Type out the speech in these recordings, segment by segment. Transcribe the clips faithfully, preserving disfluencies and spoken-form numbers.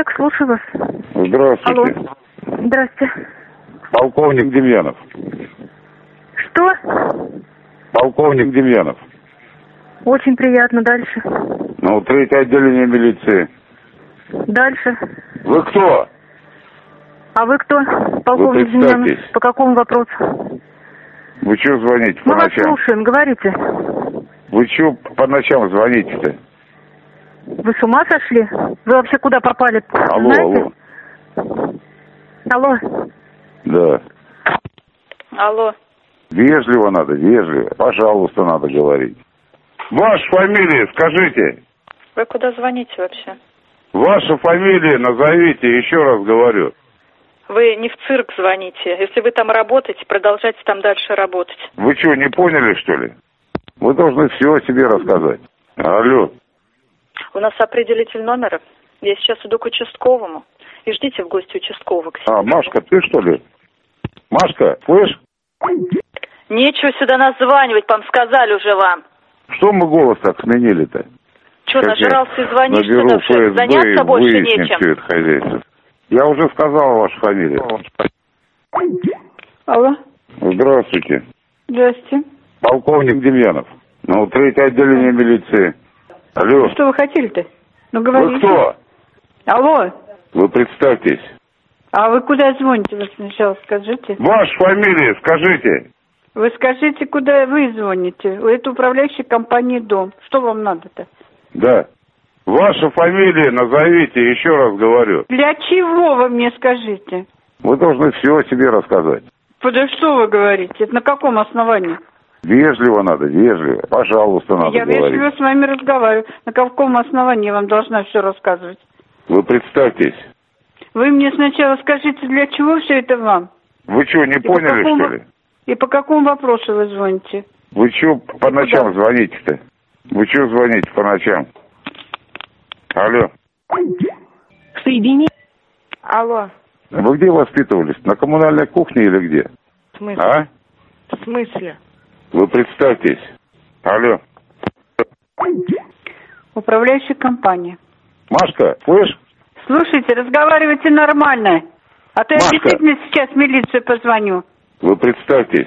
Так, слушаю вас. Здравствуйте. Алло. Здрасте. Полковник Демьянов. Что? Полковник Демьянов. Очень приятно. Дальше. Ну, третье отделение милиции. Дальше. Вы кто? А вы кто? Полковник Вы Демьянов. представьтесь. По какому вопросу? Вы что звоните Мы по вас ночам? слушаем. Говорите. Вы что по ночам звоните-то? Вы с ума сошли? Вы вообще куда попали? Алло, Знаете? алло. Алло. Да. Алло. Вежливо надо, вежливо. Пожалуйста, надо говорить. Ваша фамилия, скажите. Вы куда звоните вообще? Ваша фамилия назовите, еще раз говорю. Вы не в цирк звоните. Если вы там работаете, продолжайте там дальше работать. Вы что, не поняли, что ли? Вы должны все о себе рассказать. Алло. У нас определитель номера. Я сейчас иду к участковому. И ждите в гости участкового. К себе. А, Машка, ты что ли? Машка, слышь? Нечего сюда названивать, вам сказали уже вам. Что мы голос так сменили-то? Что, Как я нажрался и звонишь наберу сюда все? ФСБ Заняться и больше выясним нечем. все это хозяйство. Я уже сказал вашу фамилию. Алло. Здравствуйте. Здрасте. Полковник Демьянов. Ну, третье отделение милиции. Алло. Что вы хотели-то? Ну, говорите. Вы кто? Алло. Вы представьтесь. А вы куда звоните? Вы сначала скажите. Ваша фамилия, скажите. Вы скажите, куда вы звоните. Это управляющая компания «Дом». Что вам надо-то? Да. Ваша фамилия назовите, еще раз говорю. Для чего вы мне скажите? Вы должны все о себе рассказать. Да что вы говорите? Это на каком основании? Вежливо надо, вежливо. Пожалуйста, надо Я говорить. вежливо с вами разговариваю. На каком основании я вам должна все рассказывать? Вы представьтесь. Вы мне сначала скажите, для чего все это вам? Вы что, не И по поняли, какому- что ли? И по какому вопросу вы звоните? Вы что по ночам звоните-то? Вы что звоните по ночам? Алло. Соедини. Алло. Вы где воспитывались? На коммунальной кухне или где? В смысле? А? В смысле? Вы представьтесь. Алло. Управляющая компания. Машка, слышь? Слушайте, разговаривайте нормально. А то я Машка. действительно сейчас в милицию позвоню. Вы представьтесь.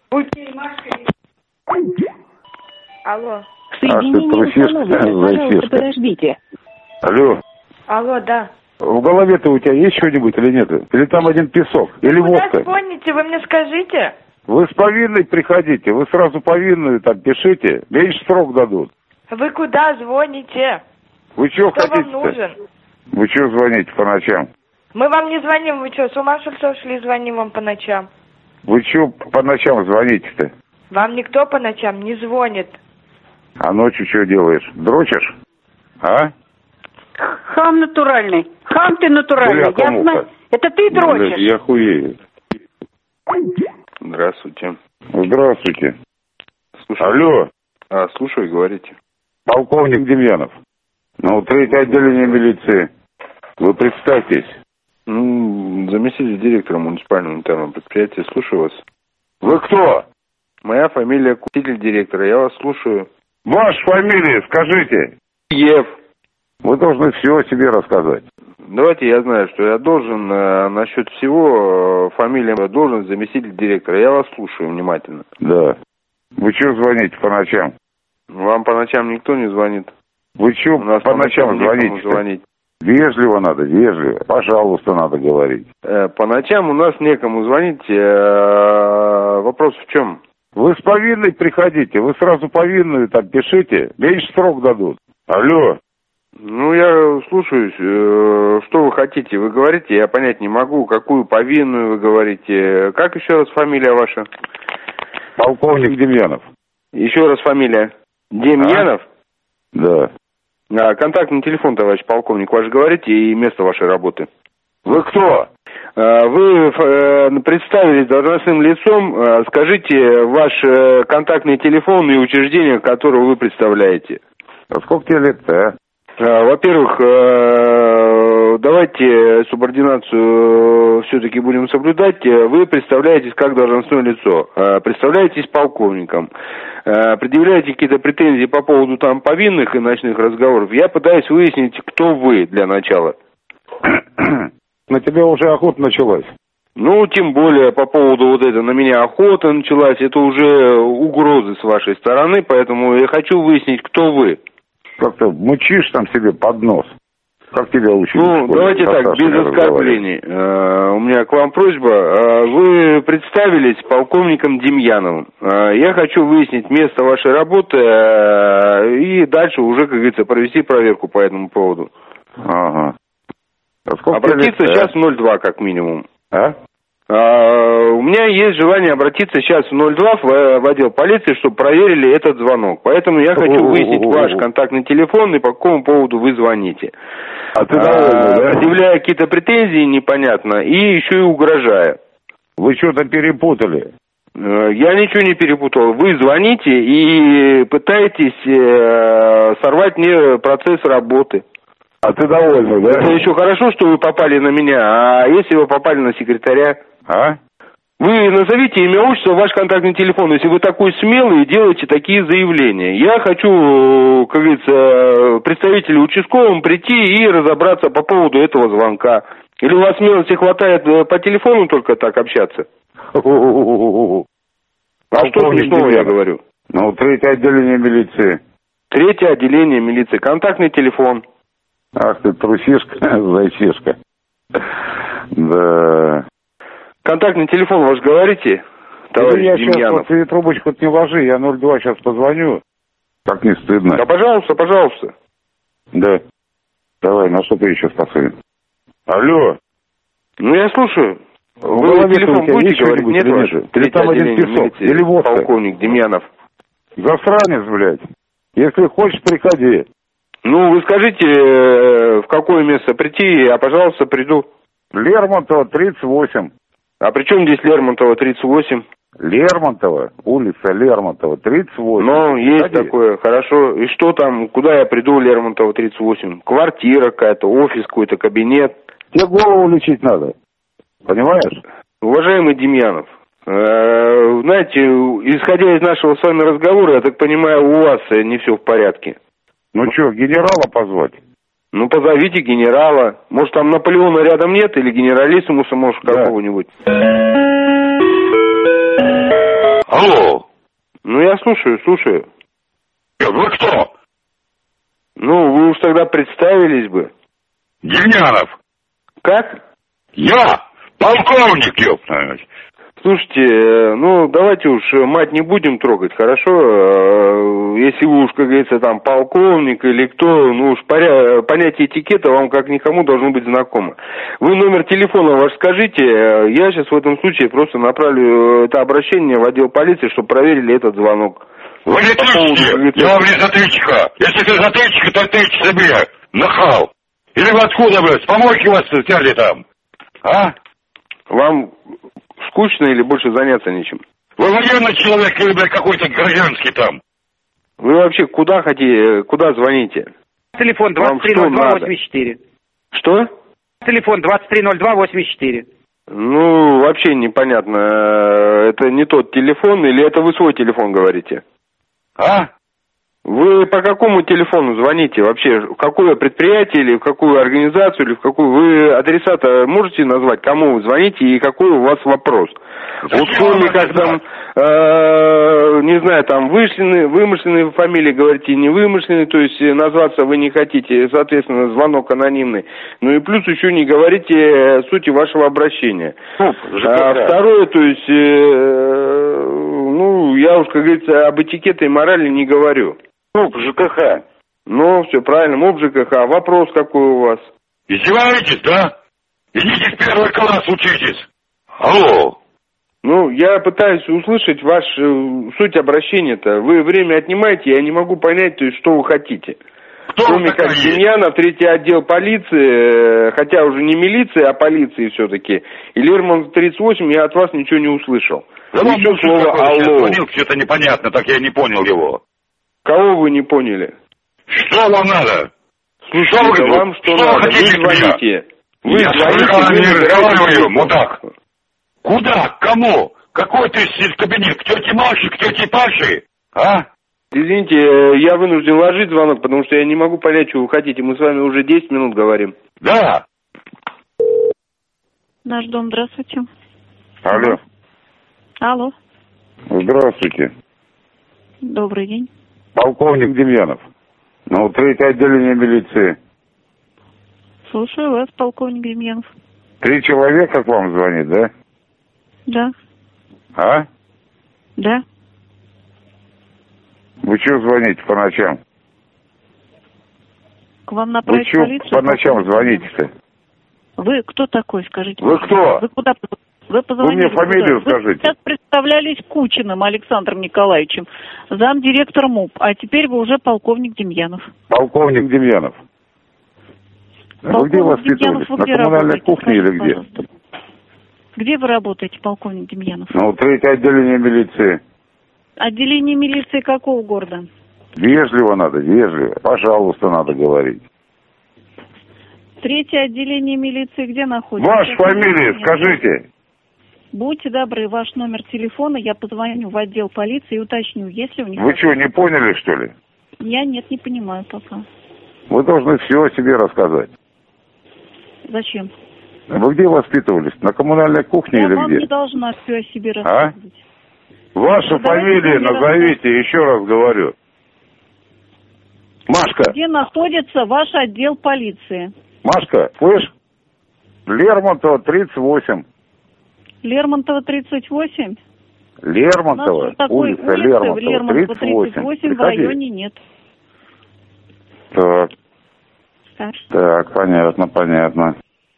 Алло. Соединение установлено. Пожалуйста, подождите. Алло. Алло, да. В голове-то у тебя есть что-нибудь или нет? Или там один песок? Или Куда водка? звоните? Вы мне скажите. Вы с повинной приходите. Вы сразу повинную там пишите. Меньше срок дадут. Вы куда звоните? Вы что Кто вам хотите-то? нужен? Вы что звоните по ночам? Мы вам не звоним. Вы что, с ума что ли сошли? Звоним вам по ночам. Вы что по ночам звоните-то? Вам никто по ночам не звонит. А ночью что делаешь? Дрочишь? А? Хам натуральный. Хам ты натуральный. Бля, Я кому-то. знаю. Это ты Блядь, дрочишь. я хуею. Здравствуйте. Здравствуйте. Слушаю. Алло. А, слушаю, говорите. Полковник Демьянов. Ну, третье отделение милиции. Вы представьтесь. Ну, заместитель директора муниципального унитарного предприятия. Слушаю вас. Вы кто? Моя фамилия заместитель директора. Я вас слушаю. Ваша фамилия, скажите. Ев. Вы должны все о себе рассказать. Давайте я знаю, что я должен э, насчет всего э, фамилия должен заместитель директора. Я вас слушаю внимательно. Да. Вы что звоните по ночам? Вам по ночам никто не звонит. Вы что У нас по ночам некому звоните? звонить. Вежливо надо, вежливо. Пожалуйста, надо говорить. Э, по ночам у нас некому звонить. Э, вопрос в чем? Вы с повинной приходите. Вы сразу повинную там пишите. Меньше срок дадут. Алло. Ну, я слушаюсь. Э, что вы хотите? Вы говорите, я понять не могу. Какую повинную вы говорите? Как еще раз фамилия ваша? Полковник Демьянов. Еще раз фамилия. Демьянов? Да. А, контактный телефон, товарищ полковник, ваш говорите и место вашей работы. Вы кто? А, вы э, представились должностным лицом. А, скажите ваш э, контактный телефон и учреждение, которое вы представляете. А сколько тебе лет-то, а? А, во-первых, э, давайте субординацию все-таки будем соблюдать. Вы представляетесь как должностное лицо, э, представляетесь полковником, э, предъявляете какие-то претензии по поводу там повинных и ночных разговоров. Я пытаюсь выяснить, кто вы для начала. На тебя уже охота началась. Ну, тем более, по поводу вот этого, на меня охота началась, это уже угрозы с вашей стороны, поэтому я хочу выяснить, кто вы. Как ты мучишь там себе под нос? Как тебя учили? Ну, давайте так, без оскорблений. Uh, у меня к вам просьба. Uh, вы представились полковником Демьяновым. Uh, я хочу выяснить место вашей работы uh, и дальше уже, как говорится, провести проверку по этому поводу. Ага. А обратиться лет, сейчас в ноль два как минимум. А? Uh, у меня есть желание обратиться сейчас в ноль два в, в отдел полиции, чтобы проверили этот звонок. Поэтому я хочу выяснить ваш контактный телефон и по какому поводу вы звоните. А ты довольный, uh, да? Предъявляя какие-то претензии, непонятно, и еще и угрожая. Вы что-то перепутали. Uh, я ничего не перепутал. Вы звоните и пытаетесь uh, сорвать мне процесс работы. А ты довольный, да? Это еще хорошо, что вы попали на меня, а если вы попали на секретаря? А? Вы назовите имя, отчество, ваш контактный телефон, если вы такой смелый и делаете такие заявления. Я хочу, как говорится, представителю участковым прийти и разобраться по поводу этого звонка. Или у вас смелости хватает по телефону только так общаться? А что смешного я говорю? Ну, третье отделение милиции. Третье отделение милиции. Контактный телефон. Ах ты трусишка, зайчишка. Да. Контактный телефон ваш говорите, товарищ я Демьянов? Сейчас, вот, ты трубочку не ложи, я ноль два сейчас позвоню. Как не стыдно. Да, пожалуйста, пожалуйста. Да. Давай, на что ты еще способен? Алло. Ну, я слушаю. Вы в телефон будете говорить? Нет, или ваш? Или там один песок, или водка. Полковник Демьянов. Засранец, блядь. Если хочешь, приходи. Ну, вы скажите, в какое место прийти, я, пожалуйста, приду. Лермонтова, тридцать восемь. А при чем здесь Лермонтова, тридцать восемь? Лермонтова, улица Лермонтова, тридцать восемь. Ну, есть Ходи. такое, хорошо. И что там, куда я приду, Лермонтова, тридцать восемь? Квартира какая-то, офис какой-то, кабинет. Тебе голову лечить надо, понимаешь? Уважаемый Демьянов, э, знаете, исходя из нашего с вами разговора, я так понимаю, у вас не все в порядке. Ну что, генерала позвать? Ну, позовите генерала. Может, там Наполеона рядом нет? Или генералиссимуса, может, да. какого-нибудь? Алло. Ну, я слушаю, слушаю. Вы кто? Ну, вы уж тогда представились бы. Демьянов. Как? Я полковник, ёпта. Слушайте, ну, давайте уж мать не будем трогать, хорошо? Если вы уж, как говорится, там, полковник или кто, ну, уж поря... понятие этикета вам как никому должно быть знакомо. Вы номер телефона ваш скажите, я сейчас в этом случае просто направлю это обращение в отдел полиции, чтобы проверили этот звонок. Вы не тычите, я вам не затычка. Если ты затычка, то тычь себе, нахал. Или вы откуда, блядь, с помойки вас взяли там? А? Вам скучно или больше заняться нечем? Вы военный человек или, блядь, какой-то гражданский там? Вы вообще куда хотите, куда звоните? Телефон двадцать три ноль два восемьдесят четыре. Что? Телефон двадцать три ноль два восемьдесят четыре. Ну, вообще непонятно, это не тот телефон или это вы свой телефон говорите? А? Вы по какому телефону звоните вообще? В какое предприятие или в какую организацию или в какую? Вы адресата можете назвать, кому вы звоните и какой у вас вопрос? Вот кроме как там, э, не знаю, там вымышленные, вымышленные фамилии говорите, не вымышленные, то есть назваться вы не хотите, соответственно, звонок анонимный. Ну и плюс еще не говорите сути вашего обращения. Фу, а второе, то есть, э, ну, я уж, как говорится, об этикете и морали не говорю. МУП ЖКХ. Ну, все правильно, МУП ЖКХ. Вопрос какой у вас? Издеваетесь, да? Идите в первый класс учитесь. Алло. Ну, я пытаюсь услышать ваш э, суть обращения-то. Вы время отнимаете, я не могу понять, то есть, что вы хотите. Кто Кроме как Демьянов, третий отдел полиции, э, хотя уже не милиции, а полиции все-таки. И Лермонтов тридцать восемь, я от вас ничего не услышал. Да вам еще слово «алло». Звонил, что-то непонятно, так я не понял его. Кого вы не поняли? Что вам надо? Слушайте, что вы, вам что, что надо? Вы, хотите вы звоните. Вы я звоните, не разговариваю, вы мудак. Куда? Кому? Какой ты сидишь в кабинет? К тете Маше, к тете Паше? А? Извините, я вынужден ложить звонок, потому что я не могу понять, что вы хотите. Мы с вами уже десять минут говорим. Да. Наш дом, здравствуйте. Алло. Алло. Здравствуйте. Добрый день. Полковник Демьянов. Ну, третье отделение милиции. Слушаю вас, полковник Демьянов. Три человека к вам звонит, да? Да. А? Да. Вы что звоните по ночам? К вам Вы направить что полицию? по ночам звоните-то? Вы кто такой, скажите? Вы кто? Вы куда? Вы Вы позвонили? мне фамилию куда? скажите. Вы сейчас представлялись Кучиным Александром Николаевичем, замдиректора МУП, а теперь вы уже полковник Демьянов. Полковник Демьянов. Полковник вы где воспитывались? Демьянов, вы На где коммунальной работаете? кухне или Скажите, где? пожалуйста. Где вы работаете, полковник Демьянов? Ну, третье отделение милиции. Отделение милиции какого города? Вежливо надо, вежливо. Пожалуйста, надо говорить. Третье отделение милиции где находится? Ваша фамилия, скажите. Будьте добры, ваш номер телефона, я позвоню в отдел полиции и уточню, есть ли у них... Вы что, не поняли, что ли? Я нет, не понимаю пока. Вы должны все о себе рассказать. Зачем? Вы где воспитывались? На коммунальной кухне Я или вам где? не должна все о себе А? рассказывать. Вашу Ну, давайте фамилию мне назовите, еще раз говорю. Машка. Где находится ваш отдел полиции? Машка, слышь? Лермонтова, тридцать восемь. Лермонтова, тридцать восемь? Лермонтова, У нас такой улица улицы Лермонтова, в Лермонтова, тридцать восемь. тридцать восемь в Приходи. районе нет. Так, Так. так, понятно, понятно.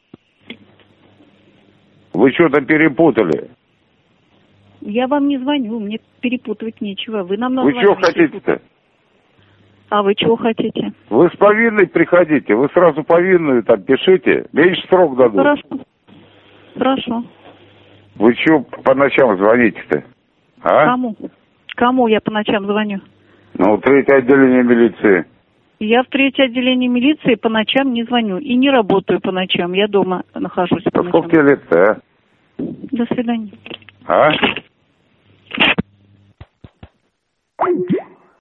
Вы что-то перепутали. Я вам не звоню, мне перепутывать нечего. Вы нам Вы назвали. что хотите-то? А вы чего хотите? Вы с повинной приходите, вы сразу повинную там пишите, меньше срок дадут. Хорошо. Хорошо. Вы что по ночам звоните-то? А? Кому? Кому я по ночам звоню? Ну, третье отделение милиции. Я в третье отделение милиции по ночам не звоню и не работаю по ночам. Я дома нахожусь по А ночам. сколько тебе лет-то, а? До свидания. А?